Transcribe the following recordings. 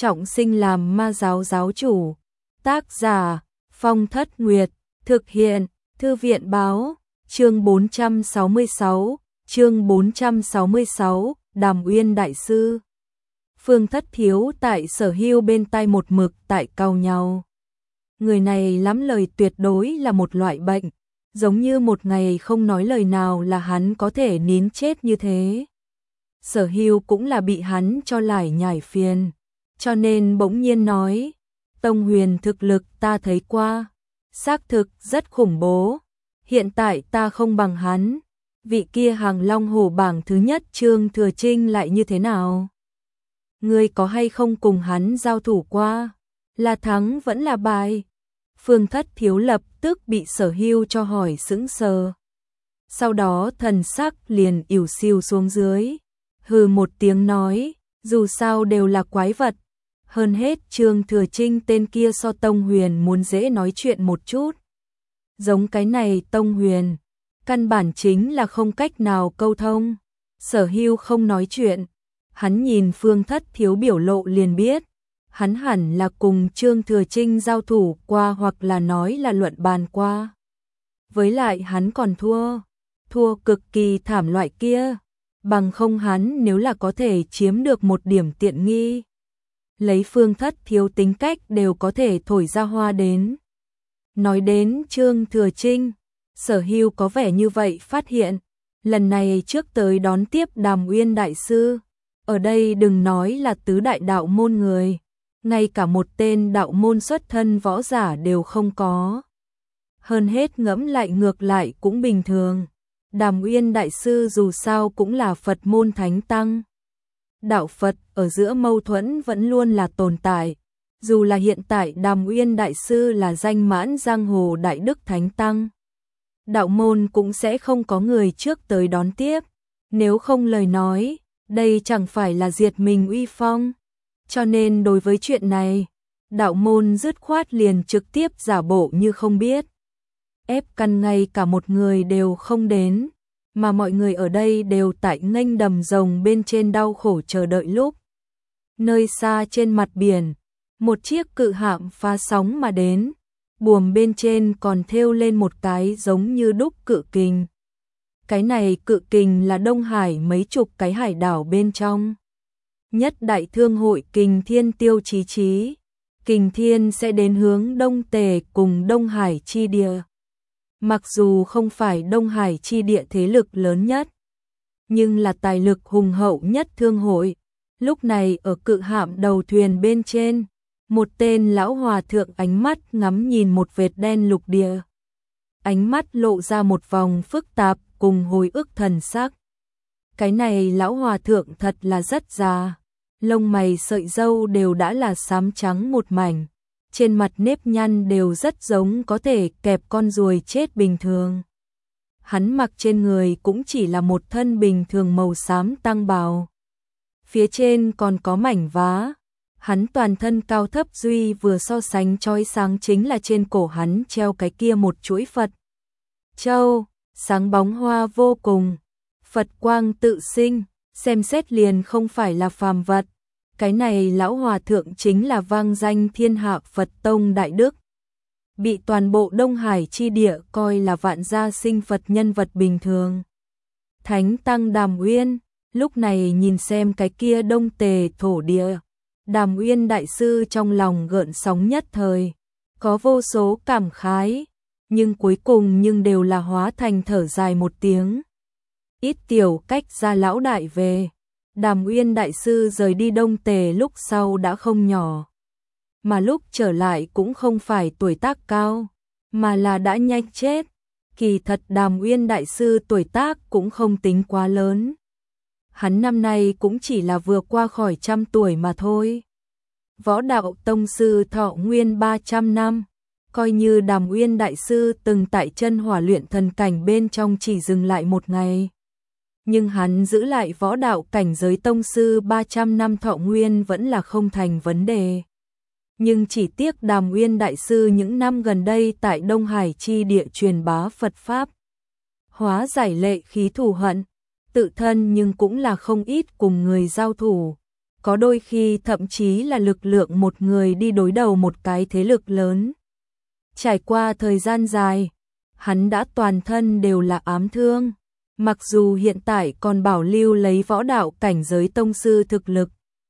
trọng sinh làm ma giáo giáo chủ. Tác giả Phong Thất Nguyệt, thực hiện Thư viện báo, chương 466, Đàm Uyên đại sư. Phương Thất Thiếu tại Sở Hưu bên tai một mực tại cau nhau. Người này lắm lời tuyệt đối là một loại bệnh, giống như một ngày không nói lời nào là hắn có thể nín chết như thế. Sở Hưu cũng là bị hắn cho lải nhải phiền, cho nên bỗng nhiên nói, Tông Huyền thực lực ta thấy qua, xác thực rất khủng bố, hiện tại ta không bằng hắn, vị kia hàng long hổ bảng thứ nhất Trương Thừa Trinh lại như thế nào? Ngươi có hay không cùng hắn giao thủ qua? Là thắng vẫn là bại? Phương Thất Thiếu lập tức bị Sở Hưu cho hỏi sững sờ. Sau đó thần sắc liền ỉu xìu xuống dưới, hừ một tiếng nói, dù sao đều là quái vật. Hơn hết Trương Thừa Trinh tên kia so Tông Huyền muốn dễ nói chuyện một chút. Giống cái này Tông Huyền, căn bản chính là không cách nào câu thông. Sở Hưu không nói chuyện, hắn nhìn Phương Thất Thiếu biểu lộ liền biết, hắn hẳn là cùng Trương Thừa Trinh giao thủ qua hoặc là nói là luận bàn qua. Với lại hắn còn thua cực kỳ thảm loại kia, bằng không hắn nếu là có thể chiếm được một điểm tiện nghi. Lấy Phương Thất Thiếu tính cách đều có thể thổi ra hoa đến. Nói đến Trương Thừa Trinh, Sở Hưu có vẻ như vậy phát hiện, lần này trước tới đón tiếp Đàm Uyên đại sư, ở đây đừng nói là tứ đại đạo môn người, ngay cả một tên đạo môn xuất thân võ giả đều không có. Hơn hết ngẫm lại ngược lại cũng bình thường, Đàm Uyên đại sư dù sao cũng là Phật môn thánh tăng. Đạo Phật ở giữa mâu thuẫn vẫn luôn là tồn tại, dù là hiện tại Đàm Uyên đại sư là danh mãn giang hồ đại đức thánh tăng. Đạo môn cũng sẽ không có người trước tới đón tiếp, nếu không lời nói, đây chẳng phải là diệt mình uy phong. Cho nên đối với chuyện này, đạo môn dứt khoát liền trực tiếp giả bộ như không biết. Ép căn ngay cả một người đều không đến, mà mọi người ở đây đều tại nghênh đầm rồng bên trên đau khổ chờ đợi lúc. Nơi xa trên mặt biển, một chiếc cự hạm phá sóng mà đến, buồm bên trên còn thêu lên một cái giống như đúc cự kình. Cái này cự kình là Đông Hải mấy chục cái hải đảo bên trong. Nhất đại thương hội Kình Thiên tiêu chí. Kình Thiên sẽ đến hướng Đông Tề cùng Đông Hải chi địa. Mặc dù không phải Đông Hải chi địa thế lực lớn nhất, nhưng là tài lực hùng hậu nhất thương hội. Lúc này ở cự hạm đầu thuyền bên trên, một tên lão hòa thượng ánh mắt ngắm nhìn một vệt đen lục địa. Ánh mắt lộ ra một vòng phức tạp cùng hồi ức thần sắc. Cái này lão hòa thượng thật là rất già, lông mày sợi râu đều đã là xám trắng một mảnh, trên mặt nếp nhăn đều rất giống có thể kẹp con ruồi chết bình thường. Hắn mặc trên người cũng chỉ là một thân bình thường màu xám tăng bào, phía trên còn có mảnh vá. Hắn toàn thân cao thấp duy vừa so sánh chói sáng chính là trên cổ hắn treo cái kia một chuỗi Phật châu, sáng bóng hoa vô cùng, Phật quang tự sinh, xem xét liền không phải là phàm vật. Cái này lão hòa thượng chính là vang danh thiên hạ Phật tông đại đức, bị toàn bộ Đông Hải chi địa coi là vạn gia sinh Phật nhân vật bình thường. Thánh tăng Đàm Uyên, lúc này nhìn xem cái kia Đông Tề thổ địa, Đàm Uyên đại sư trong lòng gợn sóng nhất thời, có vô số cảm khái, nhưng cuối cùng đều là hóa thành thở dài một tiếng. Ít tiểu cách ra lão đại về, Đàm Uyên đại sư rời đi Đông Tề lúc sau đã không nhỏ, mà lúc trở lại cũng không phải tuổi tác cao, mà là đã nhanh chết. Kỳ thật Đàm Uyên đại sư tuổi tác cũng không tính quá lớn. Hắn năm nay cũng chỉ là vừa qua khỏi 100 tuổi mà thôi. Võ đạo tông sư thọ nguyên 300 năm, coi như Đàm Uyên đại sư từng tại chân hỏa luyện thần cảnh bên trong chỉ dừng lại một ngày. Nhưng hắn giữ lại võ đạo cảnh giới tông sư 300 năm thọ nguyên vẫn là không thành vấn đề. Nhưng chỉ tiếc Đàm Uyên đại sư những năm gần đây tại Đông Hải chi địa truyền bá Phật Pháp, hóa giải lệ khí thù hận, tự thân nhưng cũng là không ít cùng người giao thủ. có đôi khi thậm chí là lực lượng một người đi đối đầu một cái thế lực lớn. Trải qua thời gian dài, hắn đã toàn thân đều là ám thương, mặc dù hiện tại còn bảo lưu lấy võ đạo cảnh giới tông sư thực lực,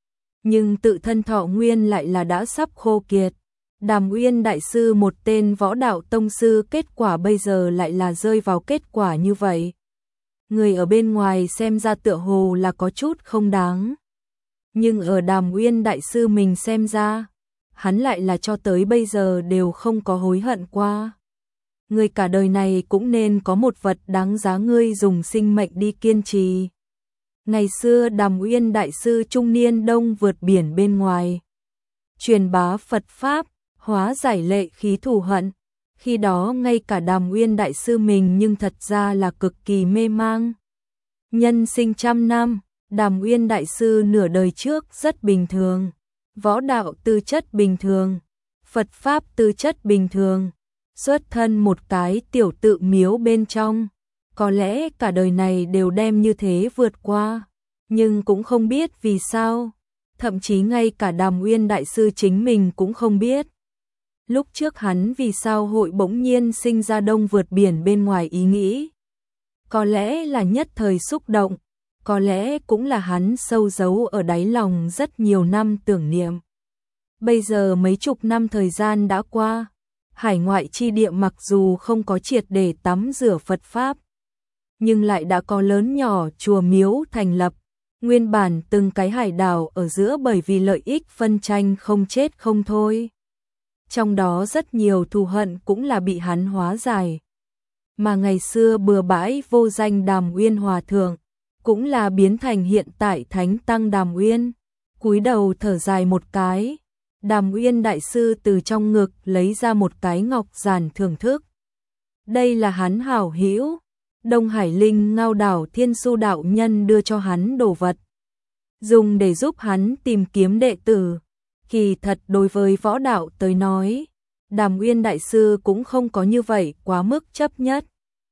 nhưng tự thân thọ nguyên lại là đã sắp khô kiệt. Đàm Uyên đại sư một tên võ đạo tông sư, kết quả bây giờ lại là rơi vào kết quả như vậy. Người ở bên ngoài xem ra tựa hồ là có chút không đáng, nhưng ở Đàm Uyên đại sư mình xem ra, hắn lại là cho tới bây giờ đều không có hối hận qua. Người cả đời này cũng nên có một vật đáng giá ngươi dùng sinh mệnh đi kiên trì. Ngày xưa Đàm Uyên đại sư trung niên đông vượt biển bên ngoài, truyền bá Phật Pháp, hóa giải lệ khí thù hận. Khi đó ngay cả Đàm Uyên đại sư mình nhưng thật ra là cực kỳ mê mang. Nhân sinh trăm năm, Đàm Uyên đại sư nửa đời trước rất bình thường, võ đạo tư chất bình thường, Phật Pháp tư chất bình thường, xuất thân một cái tiểu tự miếu bên trong, có lẽ cả đời này đều đem như thế vượt qua, nhưng cũng không biết vì sao, thậm chí ngay cả Đàm Uyên đại sư chính mình cũng không biết. Lúc trước hắn vì sao hội bỗng nhiên sinh ra đông vượt biển bên ngoài ý nghĩ. Có lẽ là nhất thời xúc động, có lẽ cũng là hắn sâu giấu ở đáy lòng rất nhiều năm tưởng niệm. Bây giờ mấy chục năm thời gian đã qua, hải ngoại chi địa mặc dù không có triệt để tắm rửa Phật Pháp, nhưng lại đã có lớn nhỏ chùa miếu thành lập. Nguyên bản từng cái hải đảo ở giữa bởi vì lợi ích phân tranh không chết không thôi. Trong đó rất nhiều thù hận cũng là bị hắn hóa giải. Mà ngày xưa bừa bãi vô danh Đàm Uyên hòa thượng, cũng là biến thành hiện tại thánh tăng Đàm Uyên. Cúi đầu thở dài một cái, Đàm Uyên đại sư từ trong ngực lấy ra một cái ngọc giản thưởng thức. Đây là hắn hảo hữu Đông Hải Linh Ngao Đảo Thiên Su đạo nhân đưa cho hắn đồ vật, dùng để giúp hắn tìm kiếm đệ tử. Kỳ thật đối với võ đạo tới nói, Đàm Uyên đại sư cũng không có như vậy quá mức chấp nhất.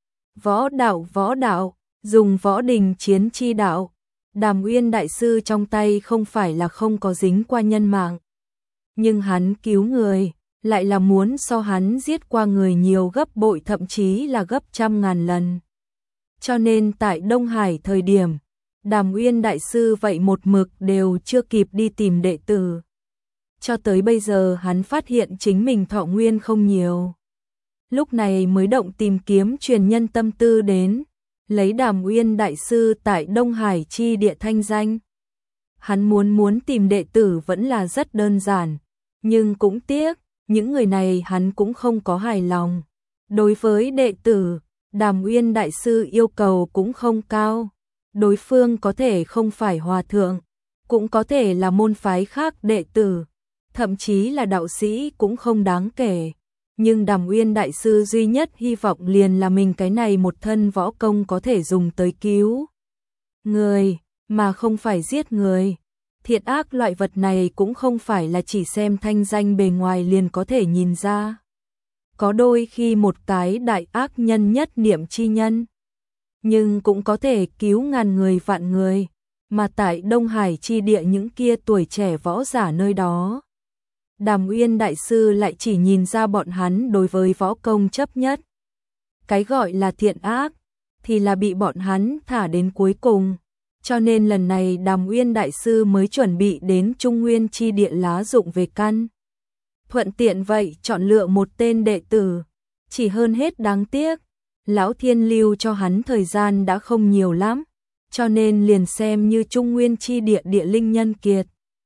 Võ đạo, dùng võ đình chiến chi đạo. Đàm Uyên đại sư trong tay không phải là không có dính qua nhân mạng, nhưng hắn cứu người, lại là muốn so hắn giết qua người nhiều gấp bội, thậm chí là gấp trăm ngàn lần. Cho nên tại Đông Hải thời điểm, Đàm Uyên đại sư vậy một mực đều chưa kịp đi tìm đệ tử. Cho tới bây giờ hắn phát hiện chính mình thọ nguyên không nhiều. Lúc này mới động tìm kiếm truyền nhân tâm tư đến, lấy Đàm Uyên đại sư tại Đông Hải chi địa thanh danh. Hắn muốn tìm đệ tử vẫn là rất đơn giản, nhưng cũng tiếc, những người này hắn cũng không có hài lòng. Đối với đệ tử, Đàm Uyên đại sư yêu cầu cũng không cao. Đối phương có thể không phải hòa thượng, cũng có thể là môn phái khác đệ tử, thậm chí là đạo sĩ cũng không đáng kể. Nhưng Đàm Uyên đại sư duy nhất hy vọng liền là mình cái này một thân võ công có thể dùng tới cứu người, mà không phải giết người. Thiện ác loại vật này cũng không phải là chỉ xem thanh danh bề ngoài liền có thể nhìn ra. Có đôi khi một cái đại ác nhân nhất niệm chi nhân, nhưng cũng có thể cứu ngàn người vạn người, mà tại Đông Hải chi địa những kia tuổi trẻ võ giả nơi đó, Đàm Uyên đại sư lại chỉ nhìn ra bọn hắn đối với võ công chấp nhất. Cái gọi là thiện ác thì là bị bọn hắn thả đến cuối cùng. Cho nên lần này Đàm Uyên đại sư mới chuẩn bị đến Trung Nguyên chi địa lá dụng về căn. Thuận tiện vậy chọn lựa một tên đệ tử, chỉ hơn hết đáng tiếc, Lão Thiên lưu cho hắn thời gian đã không nhiều lắm, cho nên liền xem như Trung Nguyên chi địa địa linh nhân kiệt.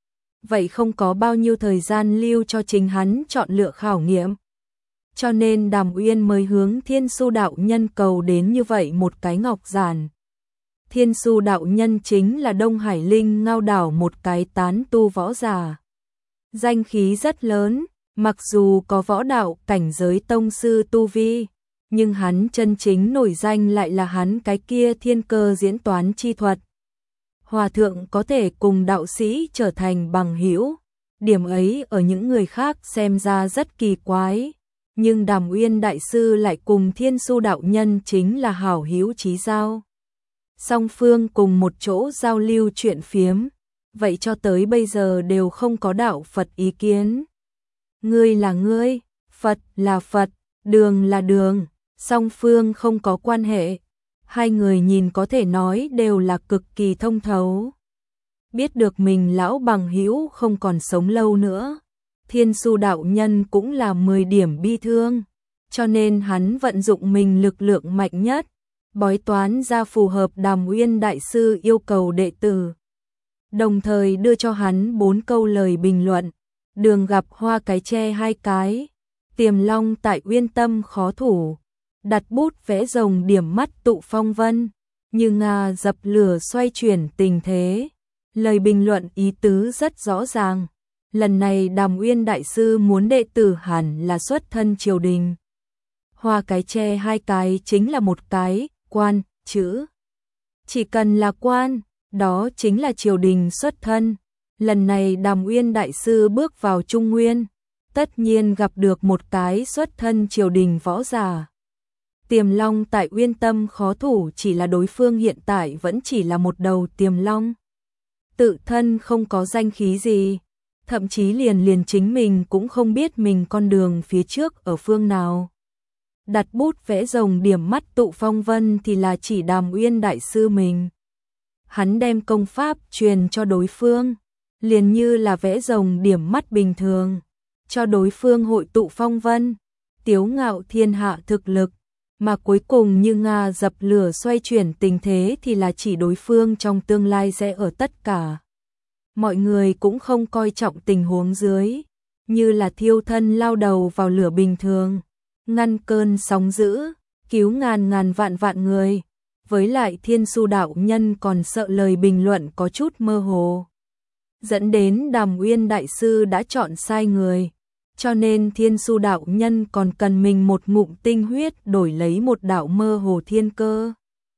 Vậy không có bao nhiêu thời gian lưu cho chính hắn chọn lựa khảo nghiệm. Cho nên Đàm Uyên mới hướng Thiên Su đạo nhân cầu đến như vậy một cái ngọc giản. Thiên Su đạo nhân chính là Đông Hải Linh Ngao Đảo một cái tán tu võ giả. Danh khí rất lớn, mặc dù có võ đạo cảnh giới tông sư tu vi, nhưng hắn chân chính nổi danh lại là hắn cái kia thiên cơ diễn toán chi thuật. Hòa thượng có thể cùng đạo sĩ trở thành bằng hữu, điểm ấy ở những người khác xem ra rất kỳ quái, nhưng Đàm Uyên đại sư lại cùng Thiên Su đạo nhân chính là hảo hữu chí giao. Song phương cùng một chỗ giao lưu chuyện phiếm, vậy cho tới bây giờ đều không có đạo Phật ý kiến. Ngươi là ngươi, Phật là Phật, đường là đường, song phương không có quan hệ. Hai người nhìn có thể nói đều là cực kỳ thông thấu. Biết được mình lão bằng hữu không còn sống lâu nữa, Thiên Su đạo nhân cũng là 10 điểm bi thương, cho nên hắn vận dụng mình lực lượng mạnh nhất, bói toán ra phù hợp Đàm Uyên đại sư yêu cầu đệ tử. Đồng thời đưa cho hắn 4 câu lời bình luận, đường gặp hoa cái tre 2 cái, tiềm long tại uyên tâm khó thủ, đặt bút vẽ rồng điểm mắt tụ phong vân, như Nga dập lửa xoay chuyển tình thế. Lời bình luận ý tứ rất rõ ràng, lần này Đàm Uyên đại sư muốn đệ tử hẳn là xuất thân triều đình. Hoa cái tre 2 cái chính là một cái, quan, chữ. Chỉ cần là quan, đó chính là triều đình xuất thân. Lần này Đàm Uyên đại sư bước vào Trung Nguyên, tất nhiên gặp được một cái xuất thân triều đình võ giả. Tiềm long tại uyên tâm khó thủ chỉ là đối phương hiện tại vẫn chỉ là một đầu tiềm long. Tự thân không có danh khí gì, thậm chí liền chính mình cũng không biết mình con đường phía trước ở phương nào. Đặt bút vẽ rồng điểm mắt tụ phong vân thì là chỉ Đàm Uyên đại sư mình. Hắn đem công pháp truyền cho đối phương, liền như là vẽ rồng điểm mắt bình thường, cho đối phương hội tụ phong vân, tiếu ngạo thiên hạ thực lực, mà cuối cùng như Nga dập lửa xoay chuyển tình thế thì là chỉ đối phương trong tương lai sẽ ở tất cả. Mọi người cũng không coi trọng tình huống dưới, như là thiêu thân lao đầu vào lửa bình thường, ngăn cơn sóng dữ, cứu ngàn vạn người. Với lại Thiên Su đạo nhân còn sợ lời bình luận có chút mơ hồ, dẫn đến Đàm Uyên đại sư đã chọn sai người, cho nên Thiên Su đạo nhân còn cần mình một ngụm tinh huyết đổi lấy một đạo mơ hồ thiên cơ.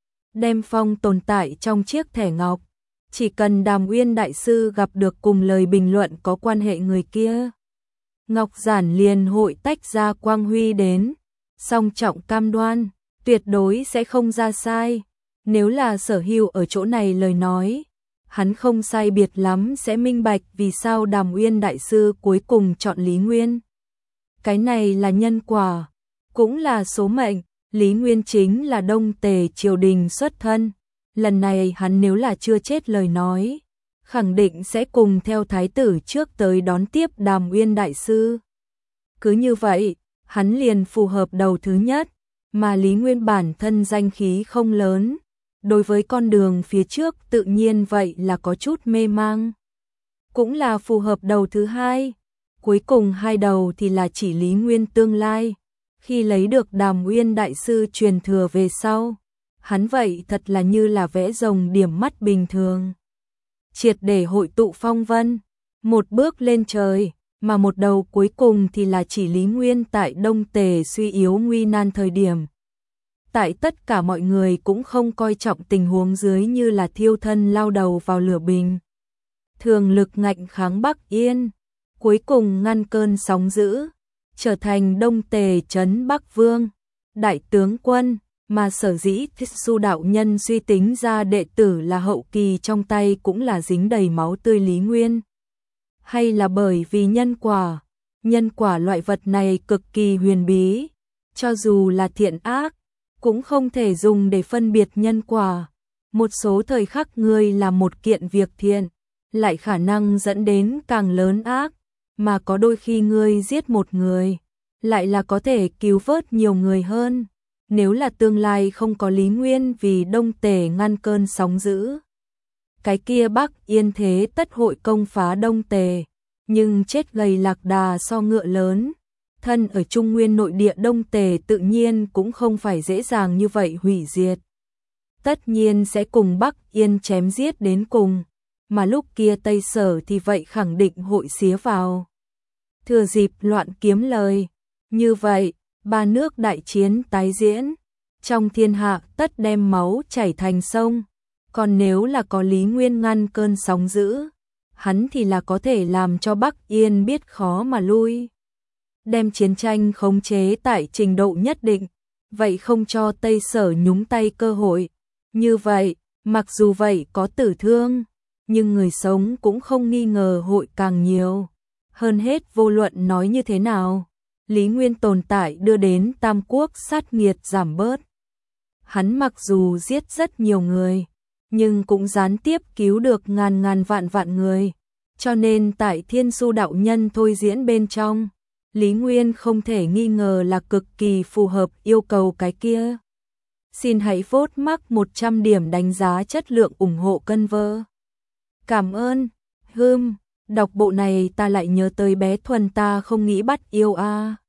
Đem phong tồn tại trong chiếc thẻ ngọc, chỉ cần Đàm Uyên đại sư gặp được cùng lời bình luận có quan hệ người kia, ngọc giản liền hội tách ra quang huy đến, song trọng cam đoan tuyệt đối sẽ không ra sai. Nếu là Sở Hưu ở chỗ này lời nói, hắn không sai biệt lắm sẽ minh bạch vì sao Đàm Uyên đại sư cuối cùng chọn Lý Nguyên. Cái này là nhân quả, cũng là số mệnh. Lý Nguyên chính là Đông Tề triều đình xuất thân, lần này hắn nếu là chưa chết lời nói, khẳng định sẽ cùng theo thái tử trước tới đón tiếp Đàm Uyên đại sư. Cứ như vậy, hắn liền phù hợp đầu thứ nhất, mà Lý Nguyên bản thân danh khí không lớn, đối với con đường phía trước tự nhiên vậy là có chút mê mang. Cũng là phù hợp đầu thứ hai, cuối cùng hai đầu thì là chỉ Lý Nguyên tương lai. Khi lấy được Đàm Uyên đại sư truyền thừa về sau, hắn vậy thật là như là vẽ rồng điểm mắt bình thường. Triệt để hội tụ phong vân, một bước lên trời, mà một đầu cuối cùng thì là chỉ Lý Nguyên tại Đông Tề suy yếu nguy nan thời điểm. Tại tất cả mọi người cũng không coi trọng tình huống dưới như là thiêu thân lao đầu vào lửa bình. Thường lực ngạnh kháng Bắc Yên, cuối cùng ngăn cơn sóng dữ, trở thành Đông Tề trấn Bắc Vương, đại tướng quân, mà sở dĩ Thiết Su đạo nhân suy tính ra đệ tử là hậu kỳ trong tay cũng là dính đầy máu tươi Lý Nguyên. Hay là bởi vì nhân quả loại vật này cực kỳ huyền bí, cho dù là thiện ác, cũng không thể dùng để phân biệt nhân quả. Một số thời khắc ngươi làm một kiện việc thiện, lại khả năng dẫn đến càng lớn ác, mà có đôi khi ngươi giết một người, lại là có thể cứu vớt nhiều người hơn. Nếu là tương lai không có Lý Nguyên vì Đông Tề ngăn cơn sóng dữ, cái kia Bắc Yên thế tất hội công phá Đông Tề, nhưng chết gầy lạc đà so ngựa lớn. Thân ở Trung Nguyên nội địa Đông Tề tự nhiên cũng không phải dễ dàng như vậy hủy diệt. Tất nhiên sẽ cùng Bắc Yên chém giết đến cùng, mà lúc kia Tây Sở thì vậy khẳng định hội xía vào. Thừa dịp loạn kiếm lời, như vậy, ba nước đại chiến tái diễn, trong thiên hạ tất đem máu chảy thành sông. Còn nếu là có Lý Nguyên ngăn cơn sóng dữ, hắn thì là có thể làm cho Bắc Yên biết khó mà lui. Đem chiến tranh khống chế tại trình độ nhất định, vậy không cho Tây Sở nhúng tay cơ hội. Như vậy, mặc dù vậy có tử thương, nhưng người sống cũng không nghi ngờ hội càng nhiều. Hơn hết vô luận nói như thế nào, Lý Nguyên tồn tại đưa đến Tam Quốc sát nghiệt giảm bớt. Hắn mặc dù giết rất nhiều người, nhưng cũng gián tiếp cứu được ngàn ngàn vạn vạn người. Cho nên tại Thiên Du đạo nhân thôi diễn bên trong, Lý Nguyên không thể nghi ngờ là cực kỳ phù hợp yêu cầu cái kia. Xin hãy vote mắc 100 điểm đánh giá chất lượng ủng hộ cân vơ. Cảm ơn. Đọc bộ này ta lại nhớ tới bé Thuần ta không nghĩ bắt yêu a.